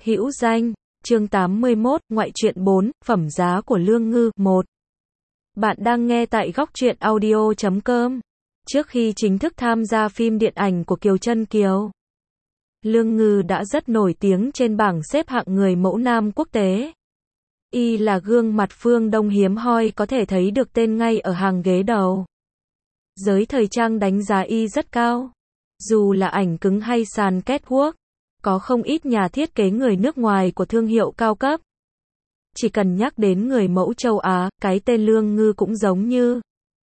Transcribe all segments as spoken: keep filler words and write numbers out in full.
Hữu danh, chương tám mươi mốt, ngoại truyện bốn, phẩm giá của Lương Ngư, một. Bạn đang nghe tại góc truyện audio chấm com. Trước khi chính thức tham gia phim điện ảnh của Kiều Chân Kiều, Lương Ngư đã rất nổi tiếng trên bảng xếp hạng người mẫu nam quốc tế. Y là gương mặt phương Đông hiếm hoi có thể thấy được tên ngay ở hàng ghế đầu. Giới thời trang đánh giá Y rất cao. Dù là ảnh cứng hay sàn catwalk, có không ít nhà thiết kế người nước ngoài của thương hiệu cao cấp. Chỉ cần nhắc đến người mẫu châu Á, cái tên Lương Ngư cũng giống như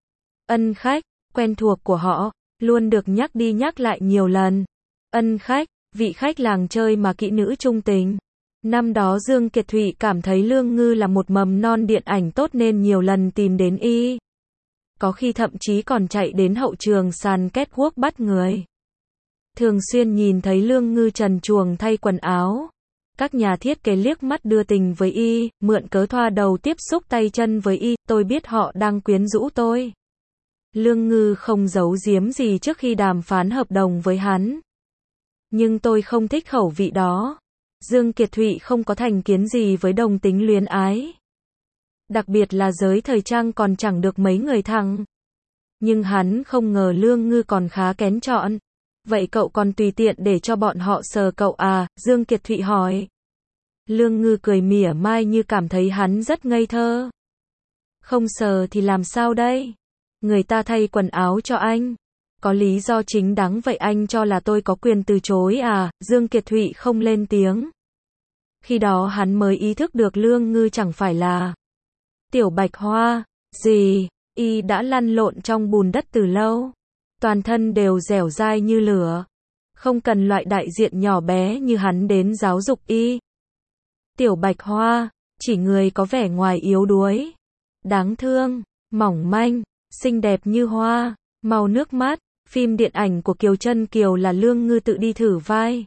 ân khách, quen thuộc của họ, luôn được nhắc đi nhắc lại nhiều lần. Ân khách, vị khách làng chơi mà kỹ nữ trung tình. Năm đó Dương Kiệt Thụy cảm thấy Lương Ngư là một mầm non điện ảnh tốt nên nhiều lần tìm đến Y. Có khi thậm chí còn chạy đến hậu trường sàn catwalk bắt người. Thường xuyên nhìn thấy Lương Ngư trần truồng thay quần áo. Các nhà thiết kế liếc mắt đưa tình với Y, mượn cớ thoa đầu tiếp xúc tay chân với Y, tôi biết họ đang quyến rũ tôi. Lương Ngư không giấu giếm gì trước khi đàm phán hợp đồng với hắn. Nhưng tôi không thích khẩu vị đó. Dương Kiệt Thụy không có thành kiến gì với đồng tính luyến ái. Đặc biệt là giới thời trang còn chẳng được mấy người thằng. Nhưng hắn không ngờ Lương Ngư còn khá kén chọn. Vậy cậu còn tùy tiện để cho bọn họ sờ cậu à? Dương Kiệt Thụy hỏi. Lương Ngư cười mỉa mai như cảm thấy hắn rất ngây thơ. Không sờ thì làm sao đây? Người ta thay quần áo cho anh. Có lý do chính đáng vậy anh cho là tôi có quyền từ chối à? Dương Kiệt Thụy không lên tiếng. Khi đó hắn mới ý thức được Lương Ngư chẳng phải là tiểu bạch hoa. Gì? Y đã lăn lộn trong bùn đất từ lâu. Toàn thân đều dẻo dai như lửa. Không cần loại đại diện nhỏ bé như hắn đến giáo dục Y. Tiểu bạch hoa, chỉ người có vẻ ngoài yếu đuối, đáng thương, mỏng manh, xinh đẹp như hoa, màu nước mắt. Phim điện ảnh của Kiều Chân Kiều là Lương Ngư tự đi thử vai.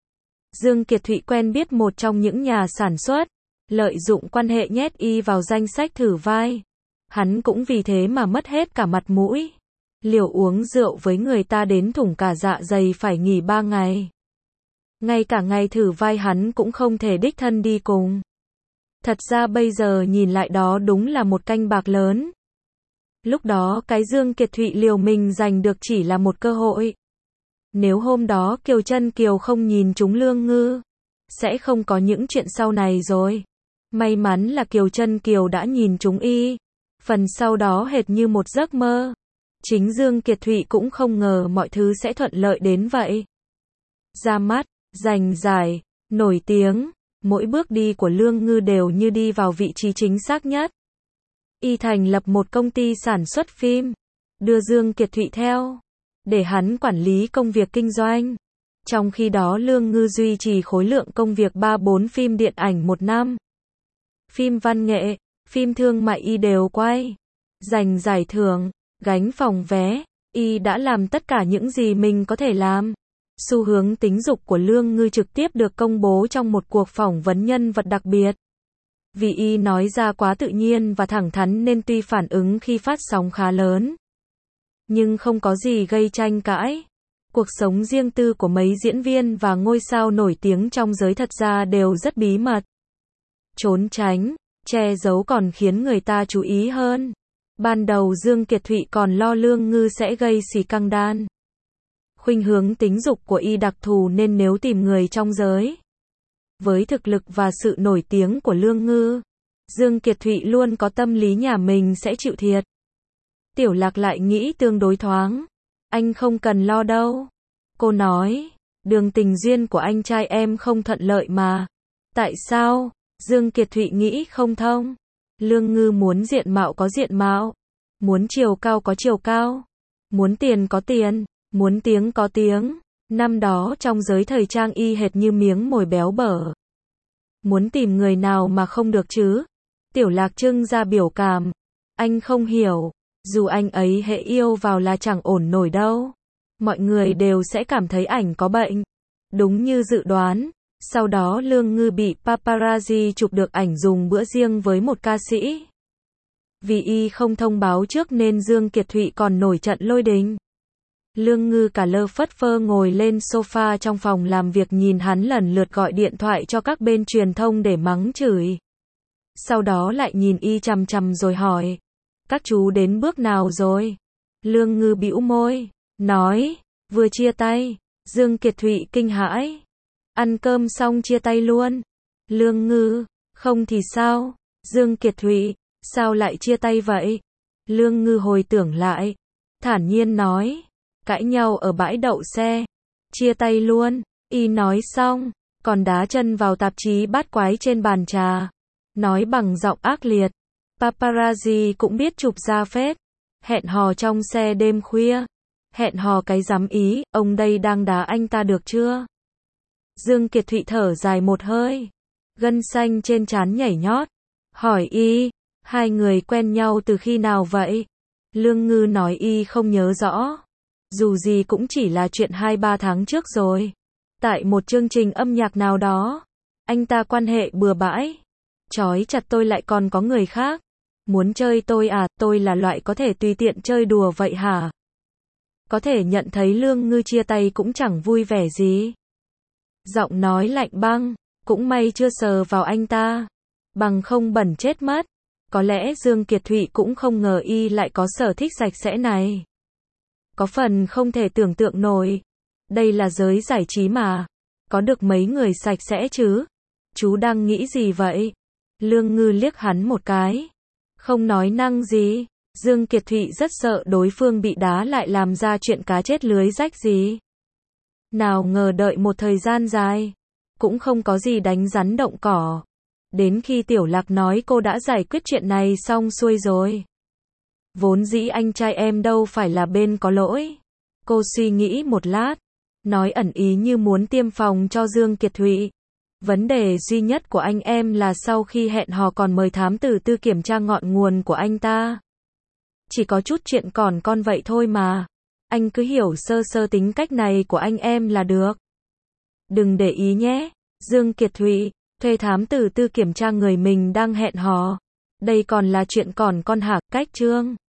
Dương Kiệt Thụy quen biết một trong những nhà sản xuất, lợi dụng quan hệ nhét Y vào danh sách thử vai. Hắn cũng vì thế mà mất hết cả mặt mũi. Liều uống rượu với người ta đến thủng cả dạ dày phải nghỉ ba ngày. Ngay cả ngày thử vai hắn cũng không thể đích thân đi cùng. Thật ra bây giờ nhìn lại đó đúng là một canh bạc lớn. Lúc đó cái Dương Kiệt Thụy liều mình giành được chỉ là một cơ hội. Nếu hôm đó Kiều Chân Kiều không nhìn trúng Lương Ngư, sẽ không có những chuyện sau này rồi. May mắn là Kiều Chân Kiều đã nhìn trúng Y. Phần sau đó hệt như một giấc mơ. Chính Dương Kiệt Thụy cũng không ngờ mọi thứ sẽ thuận lợi đến vậy. Ra mắt, giành giải, nổi tiếng, mỗi bước đi của Lương Ngư đều như đi vào vị trí chính xác nhất. Y thành lập một công ty sản xuất phim, đưa Dương Kiệt Thụy theo, để hắn quản lý công việc kinh doanh. Trong khi đó Lương Ngư duy trì khối lượng công việc ba bốn phim điện ảnh một năm. Phim văn nghệ, phim thương mại Y đều quay, giành giải thưởng, gánh phòng vé. Y đã làm tất cả những gì mình có thể làm. Xu hướng tính dục của Lương Ngư trực tiếp được công bố trong một cuộc phỏng vấn nhân vật đặc biệt. Vì Y nói ra quá tự nhiên và thẳng thắn nên tuy phản ứng khi phát sóng khá lớn, nhưng không có gì gây tranh cãi. Cuộc sống riêng tư của mấy diễn viên và ngôi sao nổi tiếng trong giới thật ra đều rất bí mật. Trốn tránh, che giấu còn khiến người ta chú ý hơn. Ban đầu Dương Kiệt Thụy còn lo Lương Ngư sẽ gây xì căng đan. Khuynh hướng tính dục của Y đặc thù nên nếu tìm người trong giới, với thực lực và sự nổi tiếng của Lương Ngư, Dương Kiệt Thụy luôn có tâm lý nhà mình sẽ chịu thiệt. Tiểu Lạc lại nghĩ tương đối thoáng. Anh không cần lo đâu. Cô nói, đường tình duyên của anh trai em không thuận lợi mà. Tại sao? Dương Kiệt Thụy nghĩ không thông. Lương Ngư muốn diện mạo có diện mạo, muốn chiều cao có chiều cao, muốn tiền có tiền, muốn tiếng có tiếng. Năm đó trong giới thời trang Y hệt như miếng mồi béo bở. Muốn tìm người nào mà không được chứ? Tiểu Lạc trưng ra biểu cảm. Anh không hiểu, dù anh ấy hệ yêu vào là chẳng ổn nổi đâu. Mọi người đều sẽ cảm thấy ảnh có bệnh. Đúng như dự đoán. Sau đó Lương Ngư bị paparazzi chụp được ảnh dùng bữa riêng với một ca sĩ. Vì Y không thông báo trước nên Dương Kiệt Thụy còn nổi trận lôi đình. Lương Ngư cả lơ phất phơ ngồi lên sofa trong phòng làm việc nhìn hắn lần lượt gọi điện thoại cho các bên truyền thông để mắng chửi. Sau đó lại nhìn y chằm chằm rồi hỏi. Các chú đến bước nào rồi? Lương Ngư bĩu môi, nói, vừa chia tay. Dương Kiệt Thụy kinh hãi. Ăn cơm xong chia tay luôn. Lương Ngư, không thì sao? Dương Kiệt Thụy, sao lại chia tay vậy? Lương Ngư hồi tưởng lại, thản nhiên nói, cãi nhau ở bãi đậu xe. Chia tay luôn. Y nói xong, còn đá chân vào tạp chí bát quái trên bàn trà. Nói bằng giọng ác liệt. Paparazzi cũng biết chụp ra phết. Hẹn hò trong xe đêm khuya. Hẹn hò cái dám ý, ông đây đang đá anh ta được chưa? Dương Kiệt Thụy thở dài một hơi. Gân xanh trên trán nhảy nhót. Hỏi y, hai người quen nhau từ khi nào vậy? Lương Ngư nói y không nhớ rõ. Dù gì cũng chỉ là chuyện hai ba tháng trước rồi. Tại một chương trình âm nhạc nào đó. Anh ta quan hệ bừa bãi. Chói chặt tôi lại còn có người khác. Muốn chơi tôi à, tôi là loại có thể tùy tiện chơi đùa vậy hả? Có thể nhận thấy Lương Ngư chia tay cũng chẳng vui vẻ gì. Giọng nói lạnh băng, cũng may chưa sờ vào anh ta. Bằng không bẩn chết mất. Có lẽ Dương Kiệt Thụy cũng không ngờ y lại có sở thích sạch sẽ này. Có phần không thể tưởng tượng nổi. Đây là giới giải trí mà. Có được mấy người sạch sẽ chứ? Chú đang nghĩ gì vậy? Lương Ngư liếc hắn một cái. Không nói năng gì. Dương Kiệt Thụy rất sợ đối phương bị đá lại làm ra chuyện cá chết lưới rách gì. Nào ngờ đợi một thời gian dài. Cũng không có gì đánh rắn động cỏ. Đến khi Tiểu Lạc nói cô đã giải quyết chuyện này xong xuôi rồi. Vốn dĩ anh trai em đâu phải là bên có lỗi. Cô suy nghĩ một lát. Nói ẩn ý như muốn tiêm phòng cho Dương Kiệt Thụy. Vấn đề duy nhất của anh em là sau khi hẹn hò còn mời thám tử tư kiểm tra ngọn nguồn của anh ta. Chỉ có chút chuyện còn con vậy thôi mà. Anh cứ hiểu sơ sơ tính cách này của anh em là được. Đừng để ý nhé. Dương Kiệt Thụy, thuê thám tử tư kiểm tra người mình đang hẹn hò. Đây còn là chuyện còn con hả? Cách chương